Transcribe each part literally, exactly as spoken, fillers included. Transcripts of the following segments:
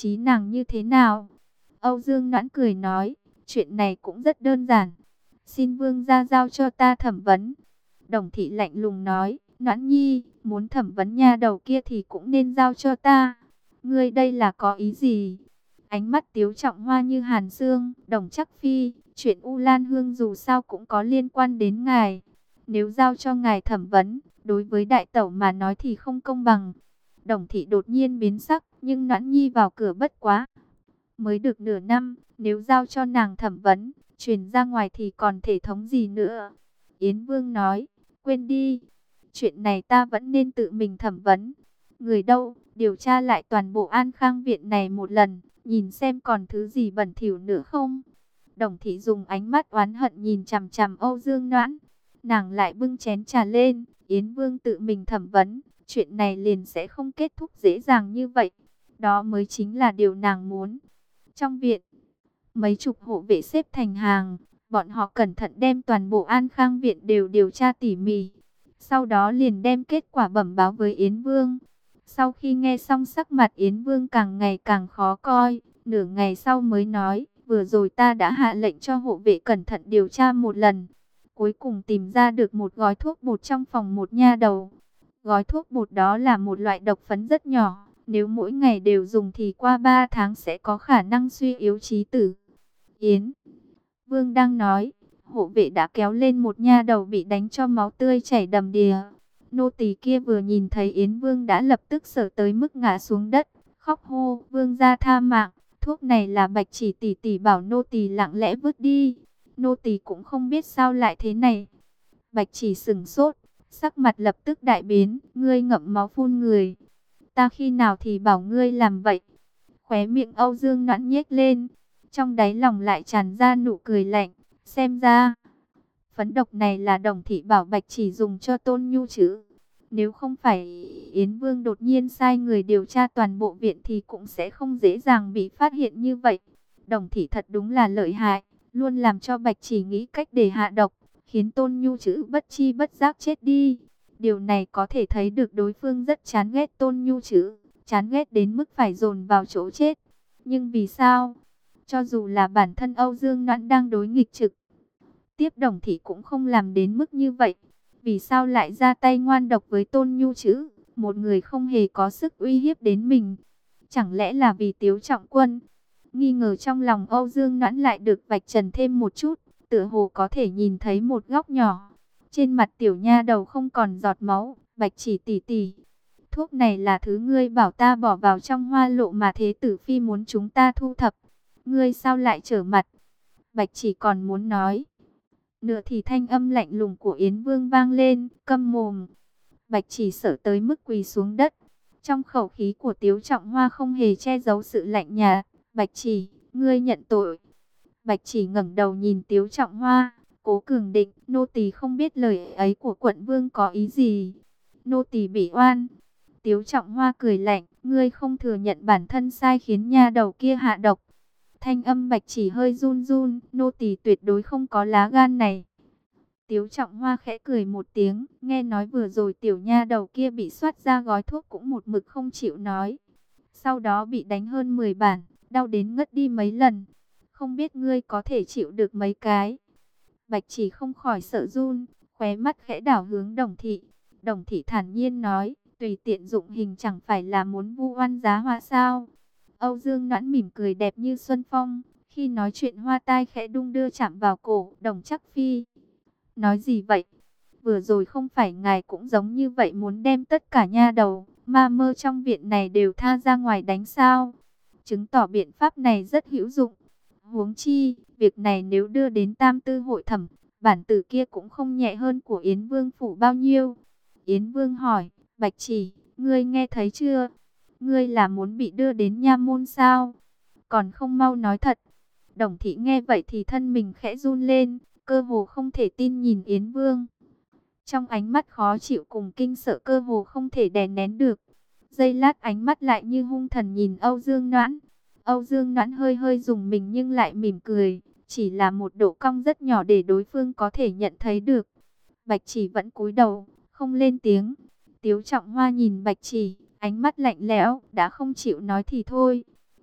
trí nàng như thế nào? Âu Dương Noãn cười nói, chuyện này cũng rất đơn giản. Xin vương gia giao cho ta thẩm vấn. Đồng thị lạnh lùng nói, Noãn nhi, muốn thẩm vấn nha đầu kia thì cũng nên giao cho ta. Ngươi đây là có ý gì? Ánh mắt Tiếu Trọng Hoa như hàn xương. Đồng Chắc Phi, chuyện U Lan Hương dù sao cũng có liên quan đến ngài. Nếu giao cho ngài thẩm vấn, đối với đại tẩu mà nói thì không công bằng. Đồng thị đột nhiên biến sắc, nhưng Noãn nhi vào cửa bất quá mới được nửa năm, nếu giao cho nàng thẩm vấn, truyền ra ngoài thì còn thể thống gì nữa. Yến Vương nói, quên đi, chuyện này ta vẫn nên tự mình thẩm vấn. Người đâu, điều tra lại toàn bộ An Khang viện này một lần, nhìn xem còn thứ gì bẩn thỉu nữa không. Đồng thị dùng ánh mắt oán hận nhìn chằm chằm Âu Dương Noãn. Nàng lại bưng chén trà lên, Yến Vương tự mình thẩm vấn, chuyện này liền sẽ không kết thúc dễ dàng như vậy. Đó mới chính là điều nàng muốn. Trong viện, mấy chục hộ vệ xếp thành hàng, bọn họ cẩn thận đem toàn bộ An Khang viện đều điều tra tỉ mỉ. Sau đó liền đem kết quả bẩm báo với Yến Vương. Sau khi nghe xong sắc mặt Yến Vương càng ngày càng khó coi, nửa ngày sau mới nói, vừa rồi ta đã hạ lệnh cho hộ vệ cẩn thận điều tra một lần. Cuối cùng tìm ra được một gói thuốc bột trong phòng một nha đầu. Gói thuốc bột đó là một loại độc phấn rất nhỏ. Nếu mỗi ngày đều dùng thì qua ba tháng sẽ có khả năng suy yếu trí tử. Yến Vương đang nói, hộ vệ đã kéo lên một nha đầu bị đánh cho máu tươi chảy đầm đìa. Nô tỳ kia vừa nhìn thấy Yến Vương đã lập tức sợ tới mức ngã xuống đất, khóc hô, vương gia tha mạng, thuốc này là Bạch Chỉ tỷ tỷ bảo nô tỳ lặng lẽ vứt đi. Nô tỳ cũng không biết sao lại thế này. Bạch Chỉ sững sốt, sắc mặt lập tức đại biến, ngươi ngậm máu phun người. Ta khi nào thì bảo ngươi làm vậy? Khóe miệng Âu Dương Noãn nhếch lên, trong đáy lòng lại tràn ra nụ cười lạnh. Xem ra, phấn độc này là Đồng thị bảo Bạch Chỉ dùng cho Tôn Nhu chứ. Nếu không phải Yến Vương đột nhiên sai người điều tra toàn bộ viện thì cũng sẽ không dễ dàng bị phát hiện như vậy. Đồng thị thật đúng là lợi hại, luôn làm cho Bạch Chỉ nghĩ cách để hạ độc, khiến Tôn Nhu chữ bất chi bất giác chết đi. Điều này có thể thấy được đối phương rất chán ghét Tôn Nhu chứ, chán ghét đến mức phải dồn vào chỗ chết. Nhưng vì sao? Cho dù là bản thân Âu Dương Noãn đang đối nghịch trực tiếp, Đồng thị cũng không làm đến mức như vậy. Vì sao lại ra tay ngoan độc với Tôn Nhu chứ? Một người không hề có sức uy hiếp đến mình. Chẳng lẽ là vì Tiếu Trọng Quân? Nghi ngờ trong lòng Âu Dương Noãn lại được vạch trần thêm một chút, tựa hồ có thể nhìn thấy một góc nhỏ. Trên mặt tiểu nha đầu không còn giọt máu. Bạch Chỉ tỷ tỷ, thuốc này là thứ ngươi bảo ta bỏ vào trong hoa lộ mà Thế tử phi muốn chúng ta thu thập. Ngươi sao lại trở mặt? Bạch Chỉ còn muốn nói nửa thì thanh âm lạnh lùng của Yến Vương vang lên, câm mồm. Bạch Chỉ sợ tới mức quỳ xuống đất. Trong khẩu khí của Tiếu Trọng Hoa không hề che giấu sự lạnh nhạt. Bạch Chỉ, ngươi nhận tội. Bạch Chỉ ngẩng đầu nhìn Tiếu Trọng Hoa, cố cường định, nô tỳ không biết lời ấy của quận vương có ý gì. Nô tỳ bị oan. Tiếu Trọng Hoa cười lạnh, ngươi không thừa nhận bản thân sai khiến nha đầu kia hạ độc. Thanh âm Bạch Chỉ hơi run run, nô tỳ tuyệt đối không có lá gan này. Tiếu Trọng Hoa khẽ cười một tiếng, nghe nói vừa rồi tiểu nha đầu kia bị soát ra gói thuốc cũng một mực không chịu nói. Sau đó bị đánh hơn mười bản, đau đến ngất đi mấy lần. Không biết ngươi có thể chịu được mấy cái. Bạch Chỉ không khỏi sợ run, khóe mắt khẽ đảo hướng Đồng thị. Đồng thị thản nhiên nói, tùy tiện dụng hình chẳng phải là muốn vu oan giá họa sao? Âu Dương Noãn mỉm cười đẹp như xuân phong, khi nói chuyện hoa tai khẽ đung đưa chạm vào cổ Đồng Chắc Phi. Nói gì vậy? Vừa rồi không phải ngài cũng giống như vậy muốn đem tất cả nha đầu, ma mơ trong viện này đều tha ra ngoài đánh sao? Chứng tỏ biện pháp này rất hữu dụng. Huống chi, việc này nếu đưa đến Tam Tư hội thẩm, bản tử kia cũng không nhẹ hơn của Yến Vương phủ bao nhiêu. Yến Vương hỏi, Bạch Chỉ, ngươi nghe thấy chưa? Ngươi là muốn bị đưa đến nha môn sao? Còn không mau nói thật. Đồng thị nghe vậy thì thân mình khẽ run lên, cơ hồ không thể tin nhìn Yến Vương. Trong ánh mắt khó chịu cùng kinh sợ cơ hồ không thể đè nén được. Giây lát ánh mắt lại như hung thần nhìn Âu Dương Noãn. Âu Dương Noãn hơi hơi dùng mình nhưng lại mỉm cười, chỉ là một độ cong rất nhỏ để đối phương có thể nhận thấy được. Bạch Chỉ vẫn cúi đầu, không lên tiếng. Tiếu Trọng Hoa nhìn Bạch Chỉ, ánh mắt lạnh lẽo, đã không chịu nói thì thôi.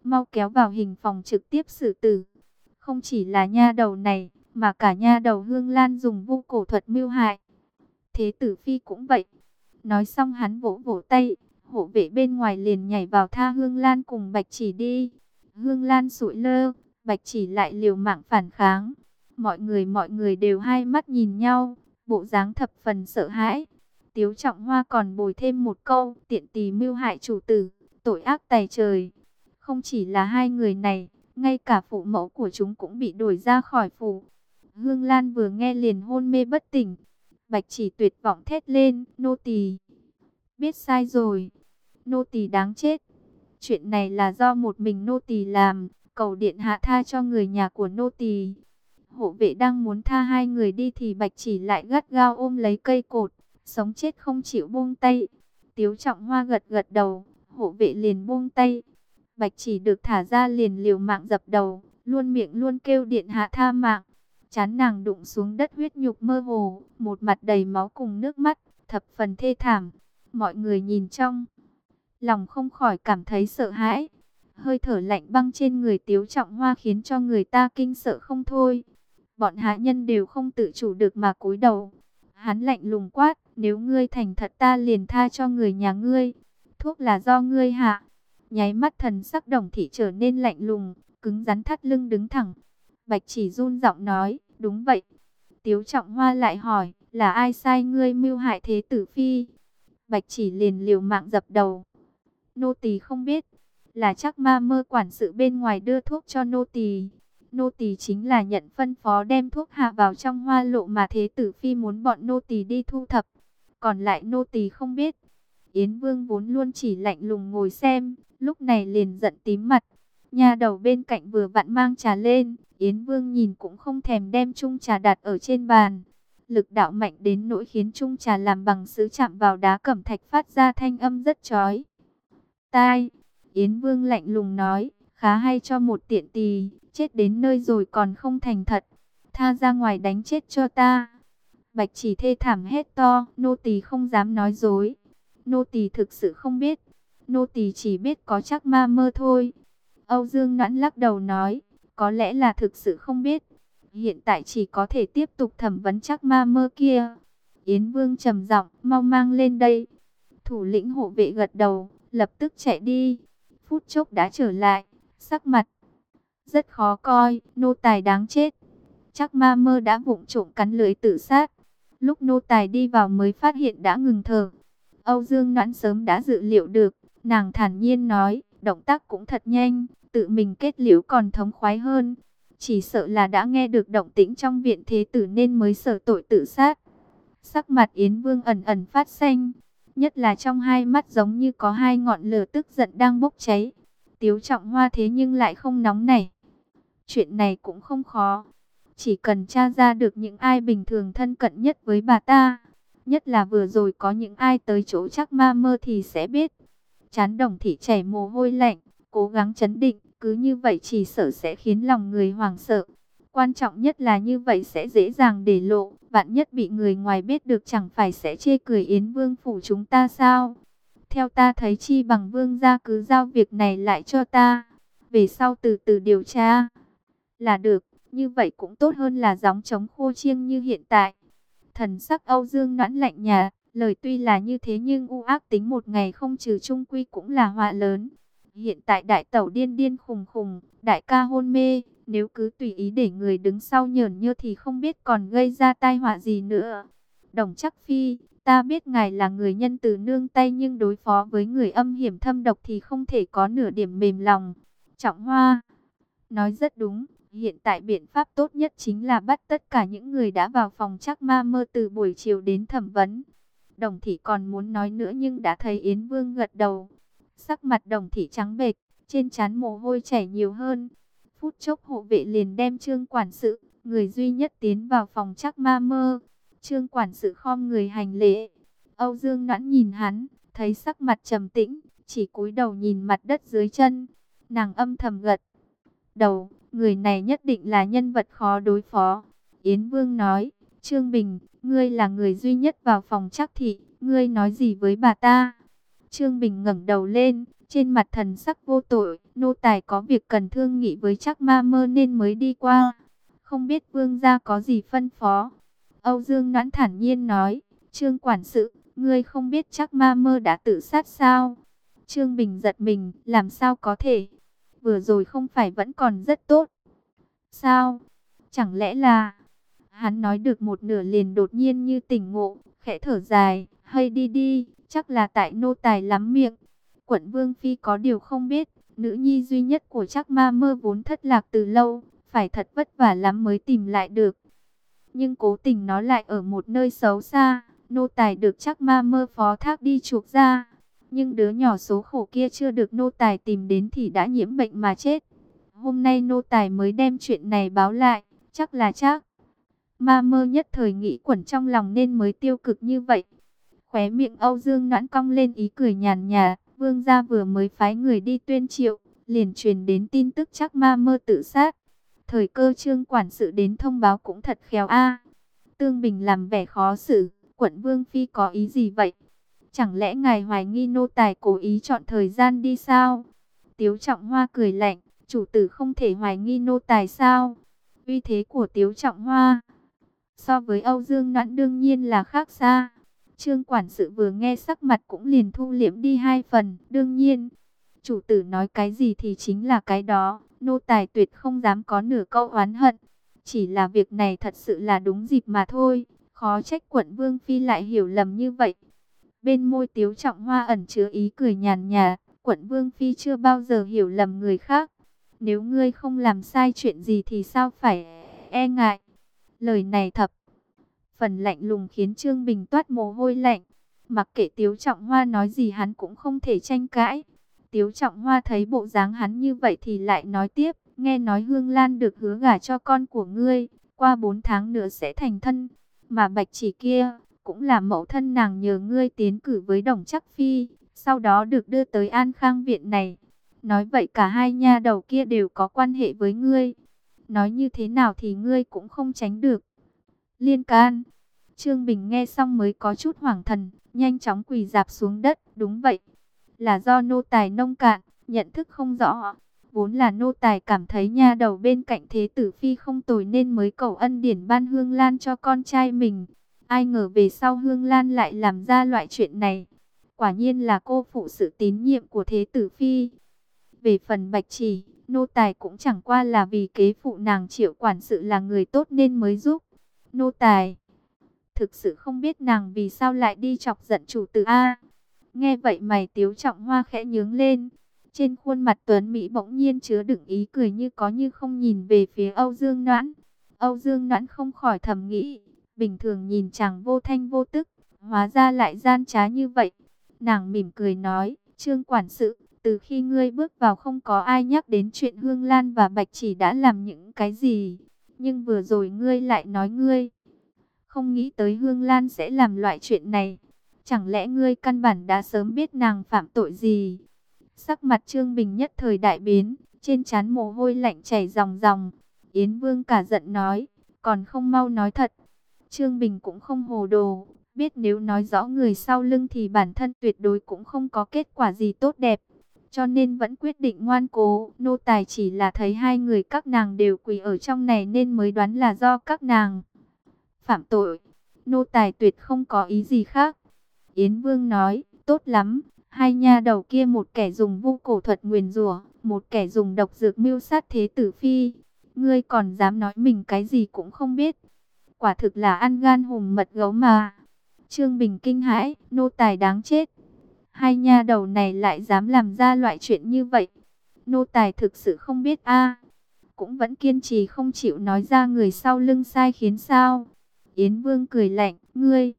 mau kéo vào hình phòng trực tiếp xử tử. Không chỉ là nha đầu này, mà cả nha đầu Hương Lan dùng vu cổ thuật mưu hại. Thế tử phi cũng vậy. Nói xong hắn vỗ vỗ tay, hộ vệ bên ngoài liền nhảy vào tha Hương Lan cùng Bạch Chỉ đi. Hương Lan sụi lơ, Bạch Chỉ lại liều mạng phản kháng. Mọi người mọi người đều hai mắt nhìn nhau, bộ dáng thập phần sợ hãi. Tiếu Trọng Hoa còn bồi thêm một câu, tiện tỳ mưu hại chủ tử, tội ác tày trời. Không chỉ là hai người này, ngay cả phụ mẫu của chúng cũng bị đuổi ra khỏi phủ. Hương Lan vừa nghe liền hôn mê bất tỉnh. Bạch Chỉ tuyệt vọng thét lên, nô tỳ biết sai rồi, nô tỳ đáng chết. Chuyện này là do một mình nô tỳ làm, cầu điện hạ tha cho người nhà của nô tỳ. Hộ vệ đang muốn tha hai người đi thì Bạch Chỉ lại gắt gao ôm lấy cây cột, sống chết không chịu buông tay. Tiếu Trọng Hoa gật gật đầu, hộ vệ liền buông tay. Bạch Chỉ được thả ra liền liều mạng dập đầu, luôn miệng luôn kêu điện hạ tha mạng. Chán nàng đụng xuống đất huyết nhục mơ hồ, một mặt đầy máu cùng nước mắt, thập phần thê thảm. Mọi người nhìn trong, lòng không khỏi cảm thấy sợ hãi. Hơi thở lạnh băng trên người Tiếu Trọng Hoa khiến cho người ta kinh sợ không thôi. Bọn hạ nhân đều không tự chủ được mà cúi đầu. Hắn lạnh lùng quát, nếu ngươi thành thật ta liền tha cho người nhà ngươi. Thuốc là do ngươi hạ. Nháy mắt thần sắc Đồng Thị trở nên lạnh lùng, cứng rắn thắt lưng đứng thẳng. Bạch Chỉ run giọng nói, đúng vậy. Tiếu Trọng Hoa lại hỏi, là ai sai ngươi mưu hại thế tử phi? Bạch Chỉ liền liều mạng dập đầu. Nô tỳ không biết, là chắc ma mơ quản sự bên ngoài đưa thuốc cho nô tỳ. Nô tỳ chính là nhận phân phó đem thuốc hạ vào trong hoa lộ mà thế tử phi muốn bọn nô tỳ đi thu thập. Còn lại nô tỳ không biết. Yến Vương vốn luôn chỉ lạnh lùng ngồi xem, lúc này liền giận tím mặt. Nha đầu bên cạnh vừa vặn mang trà lên, Yến Vương nhìn cũng không thèm đem chung trà đặt ở trên bàn. Lực đạo mạnh đến nỗi khiến chung trà làm bằng sứ chạm vào đá cẩm thạch phát ra thanh âm rất chói tai. Yến Vương lạnh lùng nói, khá hay cho một tiện tỳ, chết đến nơi rồi còn không thành thật. Tha ra ngoài đánh chết cho ta. Bạch Chỉ thê thảm hét to, nô tỳ không dám nói dối. Nô tỳ thực sự không biết. Nô tỳ chỉ biết có chắc ma mơ thôi. Âu Dương Noãn lắc đầu nói, có lẽ là thực sự không biết. Hiện tại chỉ có thể tiếp tục thẩm vấn chắc ma mơ kia. Yến Vương trầm giọng, mau mang lên đây. Thủ lĩnh hộ vệ gật đầu, lập tức chạy đi. Phút chốc đã trở lại, sắc mặt rất khó coi, nô tài đáng chết. Chắc ma mơ đã vụng trộm cắn lưỡi tự sát. Lúc nô tài đi vào mới phát hiện đã ngừng thở. Âu Dương Noãn sớm đã dự liệu được, nàng thản nhiên nói, động tác cũng thật nhanh, tự mình kết liễu còn thống khoái hơn. Chỉ sợ là đã nghe được động tĩnh trong viện thế tử nên mới sợ tội tự sát. Sắc mặt Yến Vương ẩn ẩn phát xanh, nhất là trong hai mắt giống như có hai ngọn lửa tức giận đang bốc cháy. Tiếu Trọng Hoa thế nhưng lại không nóng nảy. Chuyện này cũng không khó, chỉ cần tra ra được những ai bình thường thân cận nhất với bà ta, nhất là vừa rồi có những ai tới chỗ chắc ma mơ thì sẽ biết. Trán Đồng Thị chảy mồ hôi lạnh, cố gắng trấn định, cứ như vậy chỉ sợ sẽ khiến lòng người hoảng sợ. Quan trọng nhất là như vậy sẽ dễ dàng để lộ, vạn nhất bị người ngoài biết được chẳng phải sẽ chê cười Yến Vương phủ chúng ta sao? Theo ta thấy chi bằng Vương gia cứ giao việc này lại cho ta, về sau từ từ điều tra là được, như vậy cũng tốt hơn là gióng trống khô chiêng như hiện tại. Thần sắc Âu Dương Noãn lạnh nhạt, lời tuy là như thế nhưng u ác tính một ngày không trừ chung quy cũng là họa lớn. Hiện tại đại tẩu điên điên khùng khùng, đại ca hôn mê, nếu cứ tùy ý để người đứng sau nhởn nhơ thì không biết còn gây ra tai họa gì nữa. Đồng Chắc Phi, ta biết ngài là người nhân từ nương tay nhưng đối phó với người âm hiểm thâm độc thì không thể có nửa điểm mềm lòng. Trọng Hoa nói rất đúng, hiện tại biện pháp tốt nhất chính là bắt tất cả những người đã vào phòng chắc ma mơ từ buổi chiều đến thẩm vấn. Đồng Thị còn muốn nói nữa nhưng đã thấy Yến Vương gật đầu. Sắc mặt Đồng Thị trắng bệch, trên trán mồ hôi chảy nhiều hơn. Phút chốc hộ vệ liền đem Trương quản sự, người duy nhất tiến vào phòng chắc ma mơ. Trương quản sự khom người hành lễ. Âu Dương Noãn nhìn hắn, thấy sắc mặt trầm tĩnh, chỉ cúi đầu nhìn mặt đất dưới chân. Nàng âm thầm gật đầu, người này nhất định là nhân vật khó đối phó. Yến Vương nói, Trương Bình, ngươi là người duy nhất vào phòng chắc thị, ngươi nói gì với bà ta? Trương Bình ngẩng đầu lên, trên mặt thần sắc vô tội. Nô tài có việc cần thương nghị với Trác Ma Mơ nên mới đi qua. Không biết vương gia có gì phân phó? Âu Dương Noãn thản nhiên nói. Trương quản sự, ngươi không biết Trác Ma Mơ đã tự sát sao? Trương Bình giật mình, làm sao có thể? Vừa rồi không phải vẫn còn rất tốt. Sao? Chẳng lẽ là... Hắn nói được một nửa liền đột nhiên như tỉnh ngộ, khẽ thở dài, hay đi đi, chắc là tại nô tài lắm miệng. Quận Vương Phi có điều không biết, nữ nhi duy nhất của Trác Ma Mơ vốn thất lạc từ lâu, phải thật vất vả lắm mới tìm lại được. Nhưng cố tình nó lại ở một nơi xấu xa, nô tài được Trác Ma Mơ phó thác đi chuộc ra. Nhưng đứa nhỏ số khổ kia chưa được nô tài tìm đến thì đã nhiễm bệnh mà chết. Hôm nay nô tài mới đem chuyện này báo lại, chắc là Trác Ma Mơ nhất thời nghĩ quẩn trong lòng nên mới tiêu cực như vậy. Khóe miệng Âu Dương Noãn cong lên ý cười nhàn nhạt, vương gia vừa mới phái người đi tuyên triệu, liền truyền đến tin tức Trác Ma Mơ tự sát. Thời cơ Trương quản sự đến thông báo cũng thật khéo a. Tương Bình làm vẻ khó xử, quận Vương Phi có ý gì vậy? Chẳng lẽ ngài hoài nghi nô tài cố ý chọn thời gian đi sao? Tiếu Trọng Hoa cười lạnh, chủ tử không thể hoài nghi nô tài sao? Uy thế của Tiếu Trọng Hoa so với Âu Dương Noãn đương nhiên là khác xa. Trương quản sự vừa nghe sắc mặt cũng liền thu liễm đi hai phần. Đương nhiên, chủ tử nói cái gì thì chính là cái đó. Nô tài tuyệt không dám có nửa câu oán hận. Chỉ là việc này thật sự là đúng dịp mà thôi. Khó trách quận Vương Phi lại hiểu lầm như vậy. Bên môi Tiếu Trọng Hoa ẩn chứa ý cười nhàn nhạt. Quận Vương Phi chưa bao giờ hiểu lầm người khác. Nếu ngươi không làm sai chuyện gì thì sao phải e ngại. Lời này thập phần lạnh lùng khiến Trương Bình toát mồ hôi lạnh. Mặc kệ Tiếu Trọng Hoa nói gì hắn cũng không thể tranh cãi. Tiếu Trọng Hoa thấy bộ dáng hắn như vậy thì lại nói tiếp. Nghe nói Hương Lan được hứa gả cho con của ngươi, qua bốn tháng nữa sẽ thành thân. Mà Bạch Chỉ kia cũng là mẫu thân nàng nhờ ngươi tiến cử với Đồng Trắc Phi, sau đó được đưa tới An Khang viện này. Nói vậy cả hai nha đầu kia đều có quan hệ với ngươi. Nói như thế nào thì ngươi cũng không tránh được liên can. Trương Bình nghe xong mới có chút hoảng thần, nhanh chóng quỳ rạp xuống đất. Đúng vậy, là do nô tài nông cạn, nhận thức không rõ. Vốn là nô tài cảm thấy nha đầu bên cạnh Thế Tử Phi không tồi nên mới cầu ân điển ban Hương Lan cho con trai mình. Ai ngờ về sau Hương Lan lại làm ra loại chuyện này. Quả nhiên là cô phụ sự tín nhiệm của Thế Tử Phi. Về phần Bạch Chỉ, nô tài cũng chẳng qua là vì kế phụ nàng Triệu quản sự là người tốt nên mới giúp. Nô tài thực sự không biết nàng vì sao lại đi chọc giận chủ tử a. Nghe vậy mày Tiếu Trọng Hoa khẽ nhướng lên. Trên khuôn mặt tuấn mỹ bỗng nhiên chứa đựng ý cười như có như không nhìn về phía Âu Dương Noãn. Âu Dương Noãn không khỏi thầm nghĩ, bình thường nhìn chàng vô thanh vô tức, hóa ra lại gian trá như vậy. Nàng mỉm cười nói, Trương quản sự, từ khi ngươi bước vào không có ai nhắc đến chuyện Hương Lan và Bạch Chỉ đã làm những cái gì. Nhưng vừa rồi ngươi lại nói ngươi không nghĩ tới Hương Lan sẽ làm loại chuyện này. Chẳng lẽ ngươi căn bản đã sớm biết nàng phạm tội gì? Sắc mặt Trương Bình nhất thời đại biến, trên trán mồ hôi lạnh chảy ròng ròng. Yến Vương cả giận nói, còn không mau nói thật. Trương Bình cũng không hồ đồ, biết nếu nói rõ người sau lưng thì bản thân tuyệt đối cũng không có kết quả gì tốt đẹp. Cho nên vẫn quyết định ngoan cố. Nô tài chỉ là thấy hai người các nàng đều quỳ ở trong này nên mới đoán là do các nàng phạm tội. Nô tài tuyệt không có ý gì khác. Yến Vương nói, tốt lắm. Hai nha đầu kia một kẻ dùng vu cổ thuật nguyền rủa, một kẻ dùng độc dược mưu sát Thế Tử Phi. Ngươi còn dám nói mình cái gì cũng không biết. Quả thực là ăn gan hùm mật gấu mà. Trương Bình kinh hãi, nô tài đáng chết. Hai nha đầu này lại dám làm ra loại chuyện như vậy. Nô tài thực sự không biết a. Cũng vẫn kiên trì không chịu nói ra người sau lưng sai khiến sao. Yến Vương cười lạnh, ngươi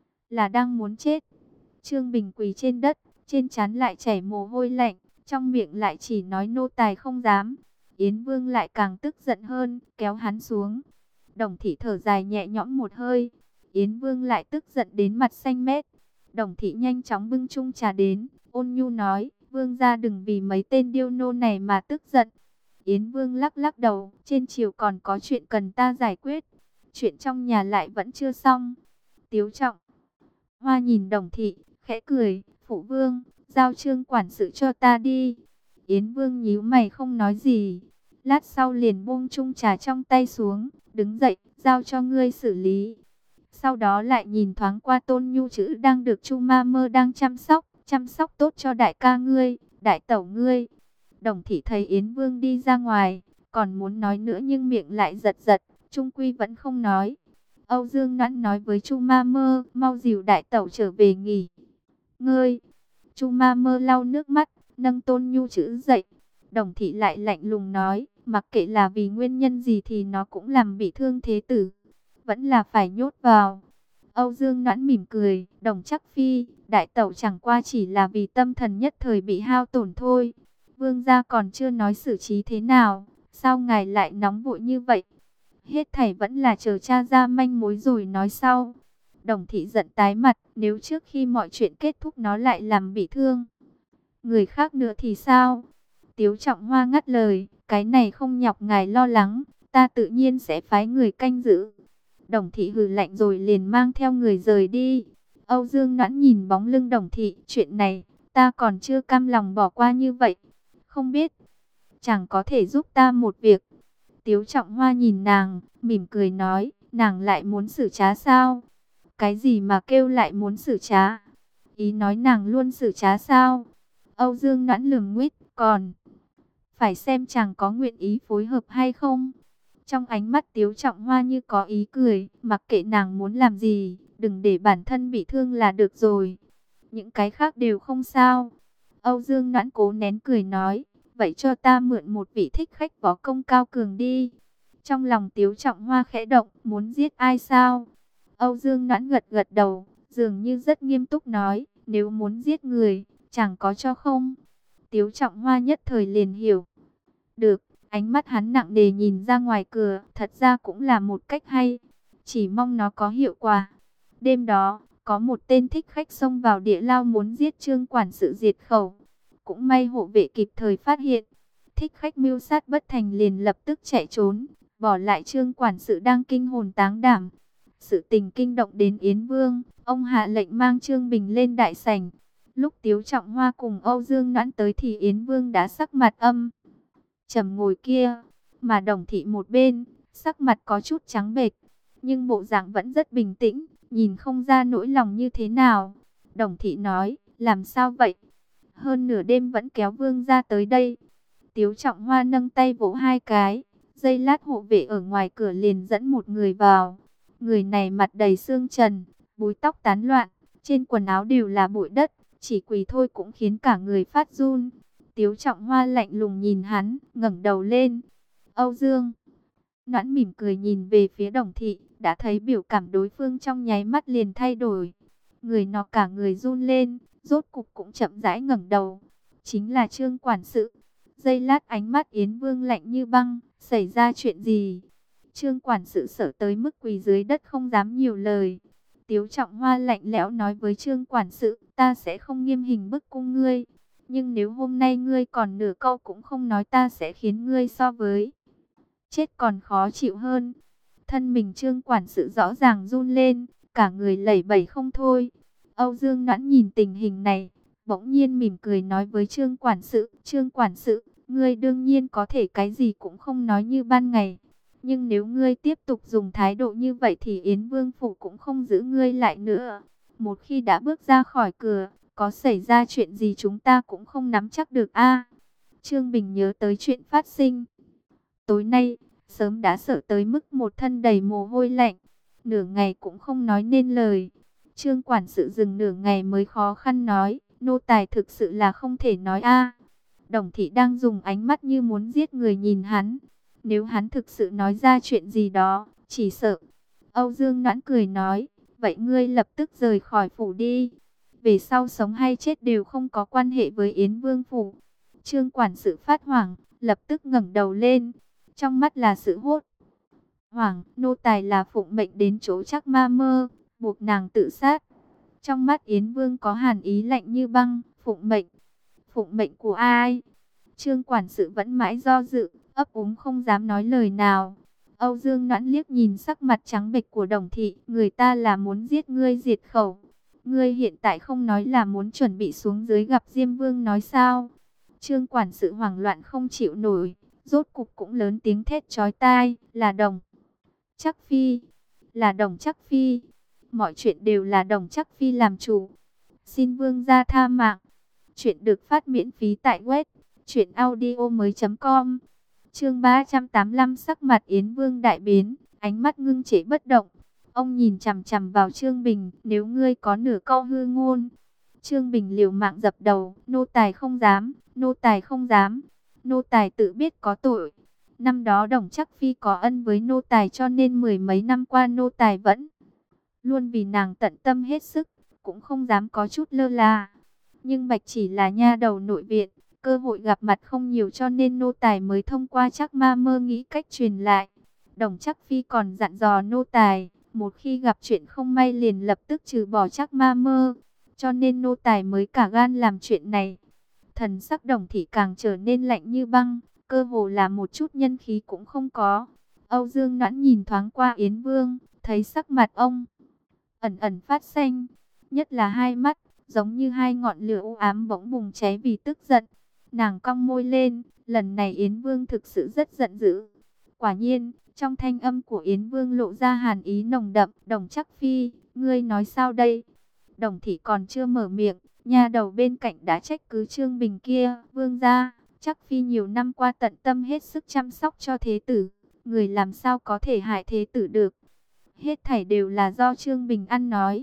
là đang muốn chết. Trương Bình quỳ trên đất, trên trán lại chảy mồ hôi lạnh, trong miệng lại chỉ nói nô tài không dám. Yến Vương lại càng tức giận hơn, kéo hắn xuống. Đồng Thị thở dài nhẹ nhõm một hơi. Yến Vương lại tức giận đến mặt xanh mét. Đồng Thị nhanh chóng bưng chung trà đến, ôn nhu nói, Vương gia đừng vì mấy tên điêu nô này mà tức giận. Yến Vương lắc lắc đầu, trên triều còn có chuyện cần ta giải quyết. Chuyện trong nhà lại vẫn chưa xong. Tiếu Trọng Hoa nhìn Đồng Thị, khẽ cười, phụ vương, giao Trương quản sự cho ta đi. Yến Vương nhíu mày không nói gì. Lát sau liền buông chung trà trong tay xuống, đứng dậy, giao cho ngươi xử lý. Sau đó lại nhìn thoáng qua Tôn Nhu Chữ đang được Chu Ma Mơ đang chăm sóc, chăm sóc tốt cho đại ca ngươi, đại tẩu ngươi. Đồng Thị thấy Yến Vương đi ra ngoài, còn muốn nói nữa nhưng miệng lại giật giật, chung quy vẫn không nói. Âu Dương Noãn nói với Chu Ma Mơ, mau dìu đại tẩu trở về nghỉ ngơi. Chu Ma Mơ lau nước mắt, nâng Tôn Nhu Chữ dậy. Đồng Thị lại lạnh lùng nói, mặc kệ là vì nguyên nhân gì thì nó cũng làm bị thương thế tử, vẫn là phải nhốt vào. Âu Dương Noãn mỉm cười, Đồng Chắc Phi, đại tẩu chẳng qua chỉ là vì tâm thần nhất thời bị hao tổn thôi. Vương gia còn chưa nói xử trí thế nào, sao ngài lại nóng vội như vậy? Hết thảy vẫn là chờ cha ra manh mối rồi nói sau. Đồng Thị giận tái mặt, nếu trước khi mọi chuyện kết thúc nó lại làm bị thương người khác nữa thì sao? Tiếu Trọng Hoa ngắt lời, cái này không nhọc ngài lo lắng, ta tự nhiên sẽ phái người canh giữ. Đồng Thị hừ lạnh rồi liền mang theo người rời đi. Âu Dương Noãn nhìn bóng lưng Đồng Thị, chuyện này ta còn chưa cam lòng bỏ qua như vậy. Không biết, chẳng có thể giúp ta một việc. Tiếu Trọng Hoa nhìn nàng, mỉm cười nói, nàng lại muốn xử trá sao? Cái gì mà kêu lại muốn xử trá? Ý nói nàng luôn xử trá sao? Âu Dương Noãn lườm nguyết, còn phải xem chàng có nguyện ý phối hợp hay không. Trong ánh mắt Tiếu Trọng Hoa như có ý cười, mặc kệ nàng muốn làm gì, đừng để bản thân bị thương là được rồi. Những cái khác đều không sao. Âu Dương Noãn cố nén cười nói, vậy cho ta mượn một vị thích khách võ công cao cường đi. Trong lòng Tiếu Trọng Hoa khẽ động, muốn giết ai sao? Âu Dương Noãn gật gật đầu, dường như rất nghiêm túc nói, nếu muốn giết người, chẳng có cho không? Tiếu Trọng Hoa nhất thời liền hiểu. Được, ánh mắt hắn nặng nề nhìn ra ngoài cửa, thật ra cũng là một cách hay. Chỉ mong nó có hiệu quả. Đêm đó, có một tên thích khách xông vào địa lao muốn giết Trương quản sự diệt khẩu. Cũng may hộ vệ kịp thời phát hiện. Thích khách mưu sát bất thành liền lập tức chạy trốn, bỏ lại Trương quản sự đang kinh hồn táng đảm. Sự tình kinh động đến Yến Vương, ông hạ lệnh mang Trương Bình lên đại sảnh. Lúc Tiếu Trọng Hoa cùng Âu Dương Noãn tới thì Yến Vương đã sắc mặt âm trầm ngồi kia, mà Đồng Thị một bên, sắc mặt có chút trắng bệch, nhưng bộ dạng vẫn rất bình tĩnh, nhìn không ra nỗi lòng như thế nào. Đồng Thị nói, làm sao vậy? Hơn nửa đêm vẫn kéo Vương ra tới đây. Tiếu Trọng Hoa nâng tay vỗ hai cái, giây lát hộ vệ ở ngoài cửa liền dẫn một người vào. Người này mặt đầy xương trần, búi tóc tán loạn, trên quần áo đều là bụi đất, chỉ quỳ thôi cũng khiến cả người phát run. Tiếu Trọng Hoa lạnh lùng nhìn hắn, ngẩng đầu lên. Âu Dương Noãn mỉm cười nhìn về phía Đồng Thị, đã thấy biểu cảm đối phương trong nháy mắt liền thay đổi. Người nọ cả người run lên, rốt cục cũng chậm rãi ngẩng đầu. Chính là Trương quản sự. Giây lát ánh mắt Yến Vương lạnh như băng, xảy ra chuyện gì? Trương quản sự sợ tới mức quỳ dưới đất không dám nhiều lời. Tiếu Trọng Hoa lạnh lẽo nói với Trương quản sự, ta sẽ không nghiêm hình bức cung ngươi. Nhưng nếu hôm nay ngươi còn nửa câu cũng không nói, ta sẽ khiến ngươi so với chết còn khó chịu hơn. Thân mình Trương quản sự rõ ràng run lên, cả người lẩy bẩy không thôi. Âu Dương Noãn nhìn tình hình này, bỗng nhiên mỉm cười nói với Trương quản sự, Trương quản sự, ngươi đương nhiên có thể cái gì cũng không nói như ban ngày. Nhưng nếu ngươi tiếp tục dùng thái độ như vậy thì Yến Vương Phủ cũng không giữ ngươi lại nữa. Một khi đã bước ra khỏi cửa, có xảy ra chuyện gì chúng ta cũng không nắm chắc được a. Trương Bình nhớ tới chuyện phát sinh tối nay, sớm đã sợ tới mức một thân đầy mồ hôi lạnh, nửa ngày cũng không nói nên lời. Trương quản sự dừng nửa ngày mới khó khăn nói, nô tài thực sự là không thể nói a. Đồng Thị đang dùng ánh mắt như muốn giết người nhìn hắn. Nếu hắn thực sự nói ra chuyện gì đó, chỉ sợ. Âu Dương Noãn cười nói, vậy ngươi lập tức rời khỏi phủ đi. Về sau sống hay chết đều không có quan hệ với Yến Vương Phủ. Trương quản sự phát hoảng, lập tức ngẩng đầu lên. Trong mắt là sự hốt hoảng, nô tài là phụng mệnh đến chỗ Trác Ma Mơ, buộc nàng tự sát. Trong mắt Yến Vương có hàn ý lạnh như băng, phụng mệnh. Phụng mệnh của ai? Trương quản sự vẫn mãi do dự, ấp úng không dám nói lời nào. Âu Dương Noãn liếc nhìn sắc mặt trắng bệch của Đồng Thị, người ta là muốn giết ngươi diệt khẩu. Ngươi hiện tại không nói là muốn chuẩn bị xuống dưới gặp Diêm Vương nói sao? Trương quản sự hoảng loạn không chịu nổi, rốt cục cũng lớn tiếng thét chói tai, là Đồng Trác Phi, là Đồng Trác Phi, mọi chuyện đều là Đồng Trác Phi làm chủ. Xin Vương gia tha mạng. Chuyện được phát miễn phí tại web truyện audio mới chấm com. Chương ba trăm tám mươi lăm, sắc mặt Yến Vương đại biến, ánh mắt ngưng trệ bất động. Ông nhìn chằm chằm vào Trương Bình, nếu ngươi có nửa câu hư ngôn. Trương Bình liều mạng dập đầu, nô tài không dám, nô tài không dám, nô tài tự biết có tội. Năm đó Đồng Trác Phi có ân với nô tài cho nên mười mấy năm qua nô tài vẫn luôn vì nàng tận tâm hết sức, cũng không dám có chút lơ là. Nhưng Bạch chỉ là nha đầu nội viện, cơ hội gặp mặt không nhiều cho nên nô tài mới thông qua Trác Ma Mơ nghĩ cách truyền lại. Đồng Trác Phi còn dặn dò nô tài, một khi gặp chuyện không may liền lập tức trừ bỏ Trác Ma Mơ, cho nên nô tài mới cả gan làm chuyện này. Thần sắc Đồng thị càng trở nên lạnh như băng, cơ hồ là một chút nhân khí cũng không có. Âu Dương Noãn nhìn thoáng qua Yến Vương, thấy sắc mặt ông ẩn ẩn phát xanh, nhất là hai mắt giống như hai ngọn lửa u ám bỗng bùng cháy vì tức giận. Nàng cong môi lên, lần này Yến Vương thực sự rất giận dữ. Quả nhiên, trong thanh âm của Yến Vương lộ ra hàn ý nồng đậm. Đồng Trác Phi, ngươi nói sao đây? Đồng thị còn chưa mở miệng, nha đầu bên cạnh đã trách cứ Trương Bình kia. Vương gia, Trác Phi nhiều năm qua tận tâm hết sức chăm sóc cho thế tử, người làm sao có thể hại thế tử được? Hết thảy đều là do Trương Bình ăn nói,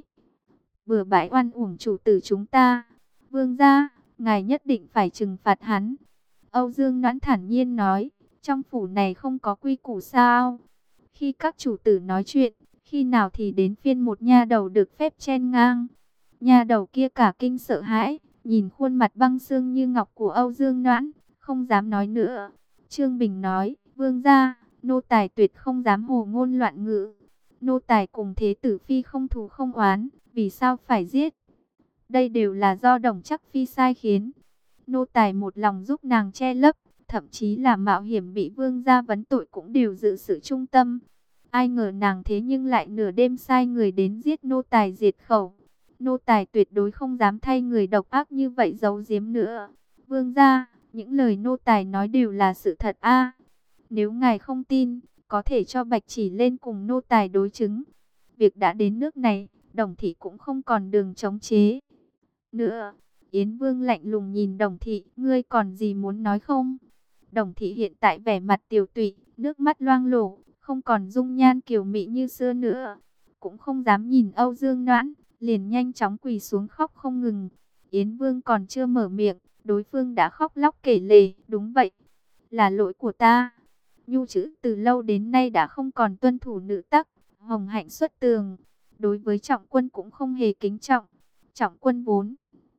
bừa bãi oan uổng chủ tử chúng ta. Vương gia, ngài nhất định phải trừng phạt hắn. Âu Dương Noãn thản nhiên nói, trong phủ này không có quy củ sao? Khi các chủ tử nói chuyện, khi nào thì đến phiên một nha đầu được phép chen ngang? Nha đầu kia cả kinh sợ hãi, nhìn khuôn mặt băng xương như ngọc của Âu Dương Noãn, không dám nói nữa. Trương Bình nói, vương gia, nô tài tuyệt không dám hồ ngôn loạn ngữ. Nô tài cùng thế tử phi không thù không oán, vì sao phải giết? Đây đều là do Đồng Trác Phi sai khiến. Nô tài một lòng giúp nàng che lấp, thậm chí là mạo hiểm bị vương gia vấn tội cũng đều giữ sự trung tâm. Ai ngờ nàng thế nhưng lại nửa đêm sai người đến giết nô tài diệt khẩu. Nô tài tuyệt đối không dám thay người độc ác như vậy giấu giếm nữa. Vương gia, những lời nô tài nói đều là sự thật a. Nếu ngài không tin, có thể cho Bạch Chỉ lên cùng nô tài đối chứng. Việc đã đến nước này, Đồng thị cũng không còn đường chống chế nữa. Yến Vương lạnh lùng nhìn Đồng thị, ngươi còn gì muốn nói không? Đồng thị hiện tại vẻ mặt tiều tụy, nước mắt loang lổ, không còn dung nhan kiều mị như xưa nữa, cũng không dám nhìn Âu Dương Noãn, liền nhanh chóng quỳ xuống khóc không ngừng. Yến Vương còn chưa mở miệng, đối phương đã khóc lóc kể lể, đúng vậy, là lỗi của ta. Nhu chữ từ lâu đến nay đã không còn tuân thủ nữ tắc, hồng hạnh xuất tường, đối với Trọng Quân cũng không hề kính trọng. Trọng Quân vốn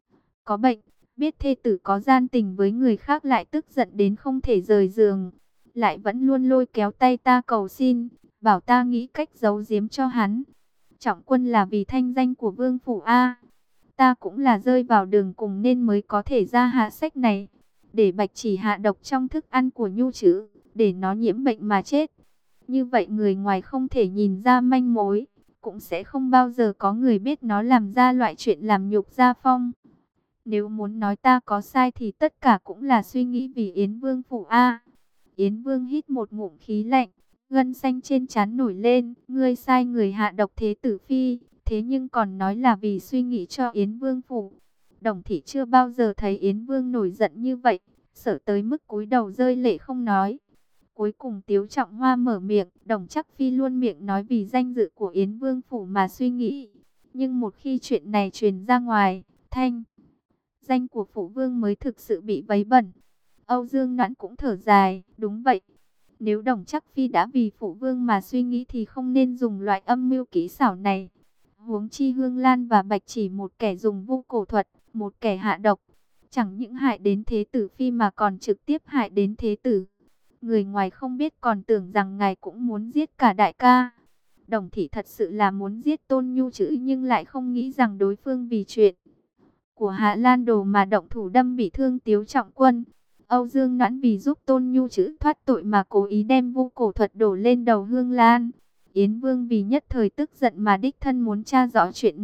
có bệnh, biết thê tử có gian tình với người khác lại tức giận đến không thể rời giường, lại vẫn luôn lôi kéo tay ta cầu xin, bảo ta nghĩ cách giấu giếm cho hắn. Trọng Quân là vì thanh danh của vương phủ A, ta cũng là rơi vào đường cùng nên mới có thể ra hạ sách này, để Bạch Chỉ hạ độc trong thức ăn của Nhu chữ, để nó nhiễm bệnh mà chết. Như vậy người ngoài không thể nhìn ra manh mối, cũng sẽ không bao giờ có người biết nó làm ra loại chuyện làm nhục gia phong. Nếu muốn nói ta có sai thì tất cả cũng là suy nghĩ vì Yến Vương phủ A. Yến Vương hít một ngụm khí lạnh, gân xanh trên trán nổi lên. Ngươi sai người hạ độc thế tử phi, thế nhưng còn nói là vì suy nghĩ cho Yến Vương phủ. Đồng thị chưa bao giờ thấy Yến Vương nổi giận như vậy, sợ tới mức cúi đầu rơi lệ không nói. Cuối cùng Tiếu Trọng Hoa mở miệng, Đồng Trác Phi luôn miệng nói vì danh dự của Yến Vương phủ mà suy nghĩ. Nhưng một khi chuyện này truyền ra ngoài, thanh danh của phụ vương mới thực sự bị vấy bẩn. Âu Dương Noãn cũng thở dài, đúng vậy. Nếu Đồng Trác Phi đã vì phụ vương mà suy nghĩ thì không nên dùng loại âm mưu kỹ xảo này. Huống chi Hương Lan và Bạch Chỉ, một kẻ dùng vu cổ thuật, một kẻ hạ độc, chẳng những hại đến thế tử phi mà còn trực tiếp hại đến thế tử. Người ngoài không biết còn tưởng rằng ngài cũng muốn giết cả đại ca. Đồng thị thật sự là muốn giết Tôn Nhu chữ nhưng lại không nghĩ rằng đối phương vì chuyện của Hạ Lan Đồ mà động thủ đâm bị thương Tiếu Trọng Quân. Âu Dương Noãn vì giúp Tôn Nhu chữ thoát tội mà cố ý đem vu cổ thuật đổ lên đầu Hương Lan. Yến Vương vì nhất thời tức giận mà đích thân muốn tra rõ chuyện này,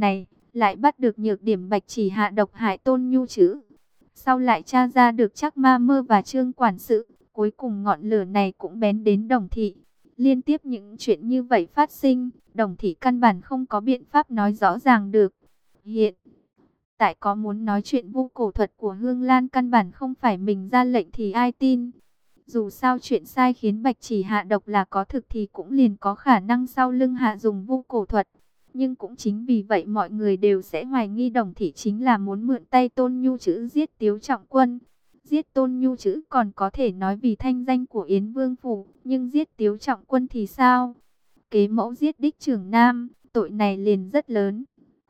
lại bắt được nhược điểm Bạch Chỉ hạ độc hại Tôn Nhu Trữ. Sau lại tra ra được Trác Ma Mơ và Trương quản sự, cuối cùng ngọn lửa này cũng bén đến Đồng Thị. Liên tiếp những chuyện như vậy phát sinh, Đồng Thị căn bản không có biện pháp nói rõ ràng được. Hiện tại có muốn nói chuyện vu cổ thuật của Hương Lan căn bản không phải mình ra lệnh thì ai tin. Dù sao chuyện sai khiến Bạch Chỉ hạ độc là có thực thì cũng liền có khả năng sau lưng hạ dùng vu cổ thuật. Nhưng cũng chính vì vậy mọi người đều sẽ hoài nghi Đồng Thị chính là muốn mượn tay Tôn Nhu Trữ giết Tiếu Trọng Quân. Giết Tôn Nhu Trữ còn có thể nói vì thanh danh của Yến Vương Phủ, nhưng giết Tiếu Trọng Quân thì sao? Kế mẫu giết đích trưởng nam, tội này liền rất lớn.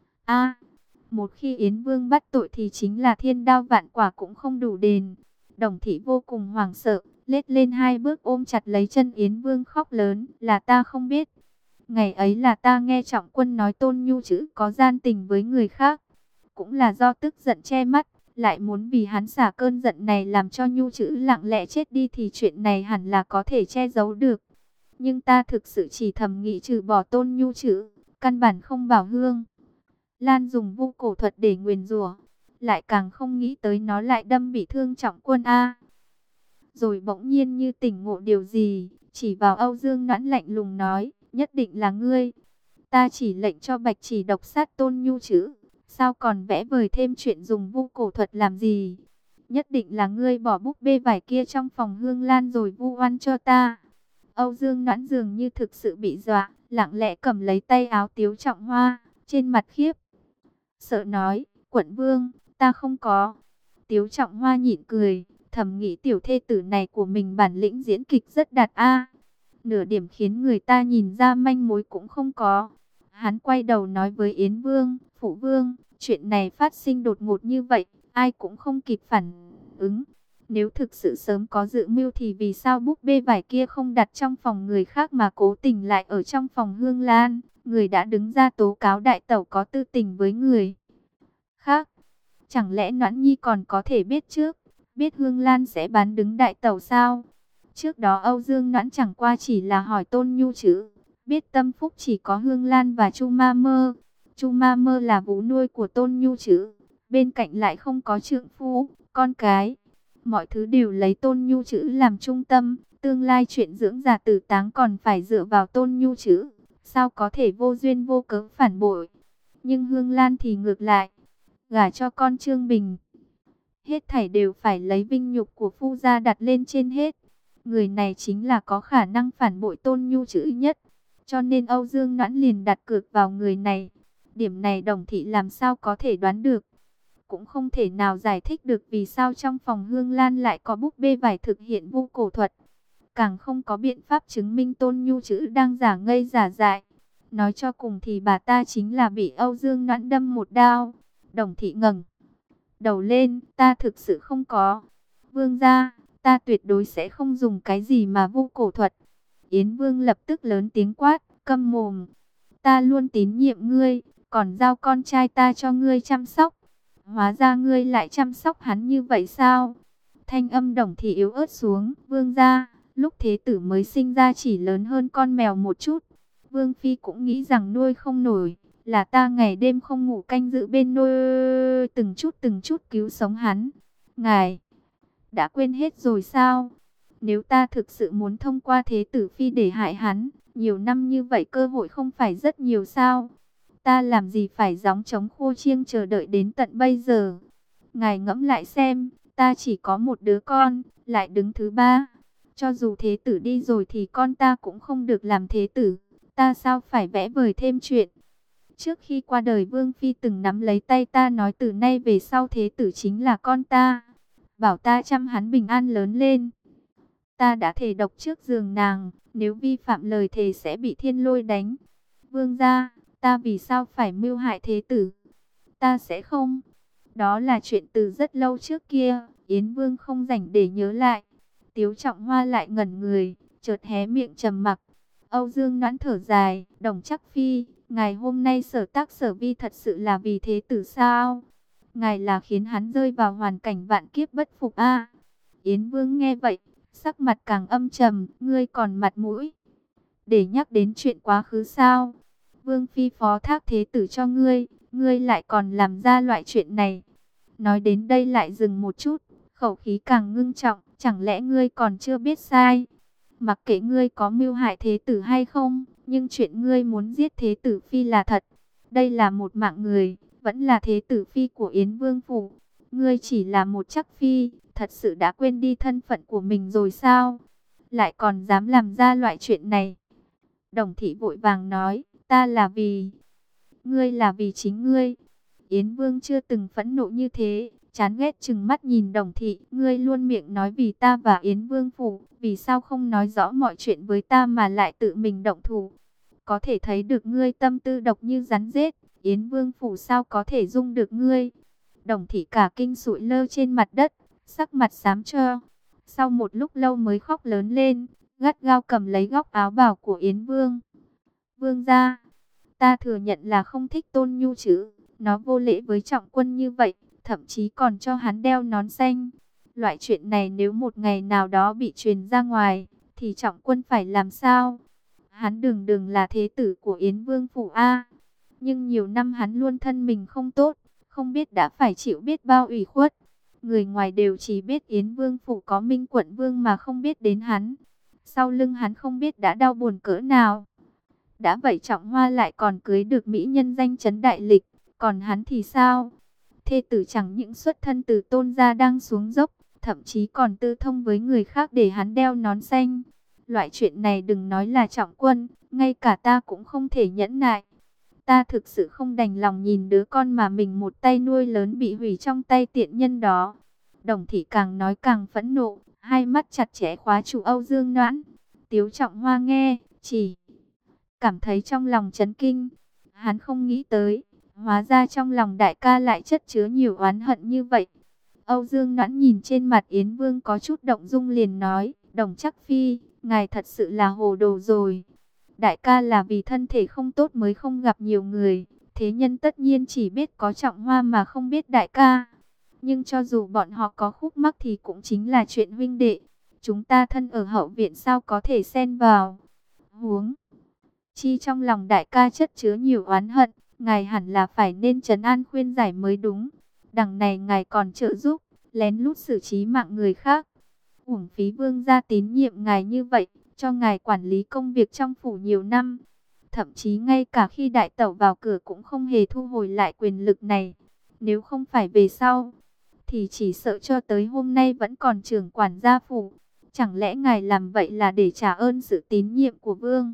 A, một khi Yến Vương bắt tội thì chính là thiên đao vạn quả cũng không đủ đền. Đồng Thị vô cùng hoảng sợ, lết lên hai bước ôm chặt lấy chân Yến Vương khóc lớn, là ta không biết. Ngày ấy là ta nghe Trọng Quân nói Tôn Nhu Trữ có gian tình với người khác. Cũng là do tức giận che mắt, lại muốn vì hắn xả cơn giận này làm cho Nhu Trữ lặng lẽ chết đi thì chuyện này hẳn là có thể che giấu được. Nhưng ta thực sự chỉ thầm nghĩ trừ bỏ Tôn Nhu Trữ, căn bản không bảo Hương Lan dùng vu cổ thuật để nguyền rủa, lại càng không nghĩ tới nó lại đâm bị thương Trọng Quân a. Rồi bỗng nhiên như tỉnh ngộ điều gì, chỉ vào Âu Dương Noãn lạnh lùng nói, nhất định là ngươi. Ta chỉ lệnh cho Bạch Chỉ độc sát Tôn Nhu Trữ, sao còn vẽ vời thêm chuyện dùng vu cổ thuật làm gì? Nhất định là ngươi bỏ búp bê vải kia trong phòng Hương Lan rồi vu oan cho ta. Âu Dương Noãn dường như thực sự bị dọa, lặng lẽ cầm lấy tay áo Tiếu Trọng Hoa, trên mặt khiếp sợ nói, quận vương, ta không có. Tiếu Trọng Hoa nhịn cười, thầm nghĩ tiểu thê tử này của mình bản lĩnh diễn kịch rất đạt a, nửa điểm khiến người ta nhìn ra manh mối cũng không có. Hắn quay đầu nói với Yến Vương, Phụ Vương, chuyện này phát sinh đột ngột như vậy, ai cũng không kịp phản ứng. Nếu thực sự sớm có dự mưu thì vì sao búp bê vải kia không đặt trong phòng người khác mà cố tình lại ở trong phòng Hương Lan? Người đã đứng ra tố cáo đại tẩu có tư tình với người khác. Chẳng lẽ Noãn Nhi còn có thể biết trước, biết Hương Lan sẽ bán đứng đại tẩu sao? Trước đó Âu Dương Noãn chẳng qua chỉ là hỏi Tôn Nhu Trữ, biết tâm phúc chỉ có Hương Lan và Chu Ma Mơ. Chu Ma Mơ là vú nuôi của Tôn Nhu Trữ, bên cạnh lại không có trượng phu, con cái. Mọi thứ đều lấy Tôn Nhu Trữ làm trung tâm, tương lai chuyện dưỡng già tử táng còn phải dựa vào Tôn Nhu Trữ, sao có thể vô duyên vô cớ phản bội. Nhưng Hương Lan thì ngược lại, gả cho con Trương Bình, hết thảy đều phải lấy vinh nhục của phu gia đặt lên trên hết. Người này chính là có khả năng phản bội Tôn Nhu Trữ nhất, cho nên Âu Dương Noãn liền đặt cược vào người này. Điểm này Đồng Thị làm sao có thể đoán được, cũng không thể nào giải thích được vì sao trong phòng Hương Lan lại có búp bê vải thực hiện vu cổ thuật. Càng không có biện pháp chứng minh Tôn Nhu Trữ đang giả ngây giả dại. Nói cho cùng thì bà ta chính là bị Âu Dương Noãn đâm một đao. Đồng Thị ngẩng đầu lên, ta thực sự không có. Vương gia, ta tuyệt đối sẽ không dùng cái gì mà vu cổ thuật. Yến Vương lập tức lớn tiếng quát, câm mồm. Ta luôn tín nhiệm ngươi, còn giao con trai ta cho ngươi chăm sóc. Hóa ra ngươi lại chăm sóc hắn như vậy sao? Thanh âm Đồng Thị yếu ớt xuống, vương gia, lúc thế tử mới sinh ra chỉ lớn hơn con mèo một chút. Vương Phi cũng nghĩ rằng nuôi không nổi, là ta ngày đêm không ngủ canh giữ bên nuôi, từng chút từng chút cứu sống hắn. Ngài đã quên hết rồi sao? Nếu ta thực sự muốn thông qua thế tử Phi để hại hắn, nhiều năm như vậy cơ hội không phải rất nhiều sao? Ta làm gì phải gióng trống khô chiêng chờ đợi đến tận bây giờ? Ngài ngẫm lại xem, ta chỉ có một đứa con, lại đứng thứ ba. Cho dù thế tử đi rồi thì con ta cũng không được làm thế tử. Ta sao phải vẽ vời thêm chuyện? Trước khi qua đời Vương Phi từng nắm lấy tay ta nói từ nay về sau thế tử chính là con ta. Bảo ta chăm hắn bình an lớn lên. Ta đã thề độc trước giường nàng, nếu vi phạm lời thề sẽ bị thiên lôi đánh. Vương gia, ta vì sao phải mưu hại thế tử? Ta sẽ không. Đó là chuyện từ rất lâu trước kia, Yến Vương không rảnh để nhớ lại. Tiếu Trọng Hoa lại ngẩn người, chợt hé miệng trầm mặc. Âu Dương Noãn thở dài, Đồng Chắc Phi, ngài hôm nay sở tác sở vi thật sự là vì thế tử sao? Ngài là khiến hắn rơi vào hoàn cảnh vạn kiếp bất phục a. Yến Vương nghe vậy, sắc mặt càng âm trầm, ngươi còn mặt mũi để nhắc đến chuyện quá khứ sao? Vương Phi phó thác thế tử cho ngươi, ngươi lại còn làm ra loại chuyện này. Nói đến đây lại dừng một chút, khẩu khí càng ngưng trọng, chẳng lẽ ngươi còn chưa biết sai? Mặc kệ ngươi có mưu hại thế tử hay không, nhưng chuyện ngươi muốn giết thế tử phi là thật. Đây là một mạng người, vẫn là thế tử phi của Yến Vương phủ. Ngươi chỉ là một chắc phi, thật sự đã quên đi thân phận của mình rồi sao? Lại còn dám làm ra loại chuyện này. Đồng thị vội vàng nói, ta là vì... Ngươi là vì chính ngươi. Yến Vương chưa từng phẫn nộ như thế, chán ghét chừng mắt nhìn Đồng thị. Ngươi luôn miệng nói vì ta và Yến Vương phủ, vì sao không nói rõ mọi chuyện với ta mà lại tự mình động thủ? Có thể thấy được ngươi tâm tư độc như rắn rết, Yến Vương phủ sao có thể dung được ngươi? Đồng thị cả kinh sụi lơ trên mặt đất, sắc mặt xám cho. Sau một lúc lâu mới khóc lớn lên, gắt gao cầm lấy góc áo bào của Yến Vương. Vương gia, ta thừa nhận là không thích Tôn Nhu chứ, nó vô lễ với Trọng Quân như vậy, thậm chí còn cho hắn đeo nón xanh. Loại chuyện này nếu một ngày nào đó bị truyền ra ngoài, thì Trọng Quân phải làm sao? Hắn đường đường là thế tử của Yến Vương phủ A, nhưng nhiều năm hắn luôn thân mình không tốt, không biết đã phải chịu biết bao ủy khuất. Người ngoài đều chỉ biết Yến Vương phủ có Minh Quận Vương mà không biết đến hắn. Sau lưng hắn không biết đã đau buồn cỡ nào. Đã vậy Trọng Hoa lại còn cưới được mỹ nhân danh chấn đại lịch, còn hắn thì sao? Thê tử chẳng những xuất thân từ Tôn gia đang xuống dốc, thậm chí còn tư thông với người khác để hắn đeo nón xanh. Loại chuyện này đừng nói là Trọng Quân, ngay cả ta cũng không thể nhẫn nại. Ta thực sự không đành lòng nhìn đứa con mà mình một tay nuôi lớn bị hủy trong tay tiện nhân đó. Đồng thị càng nói càng phẫn nộ, hai mắt chặt chẽ khóa trụ Âu Dương Noãn. Tiếu Trọng Hoa nghe, chỉ cảm thấy trong lòng chấn kinh. Hắn không nghĩ tới, hóa ra trong lòng đại ca lại chất chứa nhiều oán hận như vậy. Âu Dương Noãn nhìn trên mặt Yến Vương có chút động dung liền nói, Đồng Chắc Phi, ngài thật sự là hồ đồ rồi. Đại ca là vì thân thể không tốt mới không gặp nhiều người, thế nhân tất nhiên chỉ biết có Trọng Hoa mà không biết đại ca. Nhưng cho dù bọn họ có khúc mắc thì cũng chính là chuyện huynh đệ. Chúng ta thân ở hậu viện sao có thể xen vào. Huống chi trong lòng đại ca chất chứa nhiều oán hận, ngài hẳn là phải nên trấn an khuyên giải mới đúng. Đằng này ngài còn trợ giúp, lén lút xử trí mạng người khác. Uổng phí Vương gia tín nhiệm ngài như vậy, cho ngài quản lý công việc trong phủ nhiều năm. Thậm chí ngay cả khi đại tẩu vào cửa cũng không hề thu hồi lại quyền lực này. Nếu không phải về sau, thì chỉ sợ cho tới hôm nay vẫn còn trưởng quản gia phủ. Chẳng lẽ ngài làm vậy là để trả ơn sự tín nhiệm của Vương